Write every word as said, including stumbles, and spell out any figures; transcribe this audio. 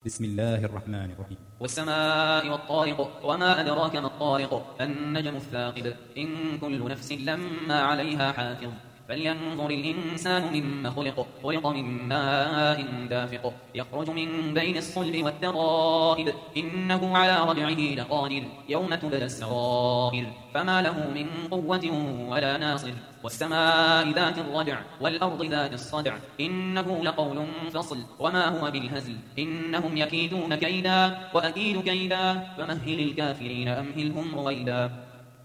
بسم الله الرحمن الرحيم. والسماء والطارق وما أدراك ما الطارق النجم الثاقب إن كل نفس لما عليها حافظ فلينظر الإنسان مما خلق خلق من ماء دافق يخرج من بين الصلب والترائب إنه على رجعه لقادر يوم تبلى السرائر فما له من قوة ولا ناصر والسماء ذات الرجع والأرض ذات الصدع إنه لقول فصل وما هو بالهزل إنهم يكيدون كيدا وأكيد كيدا فمهل الكافرين أمهلهم رويدا.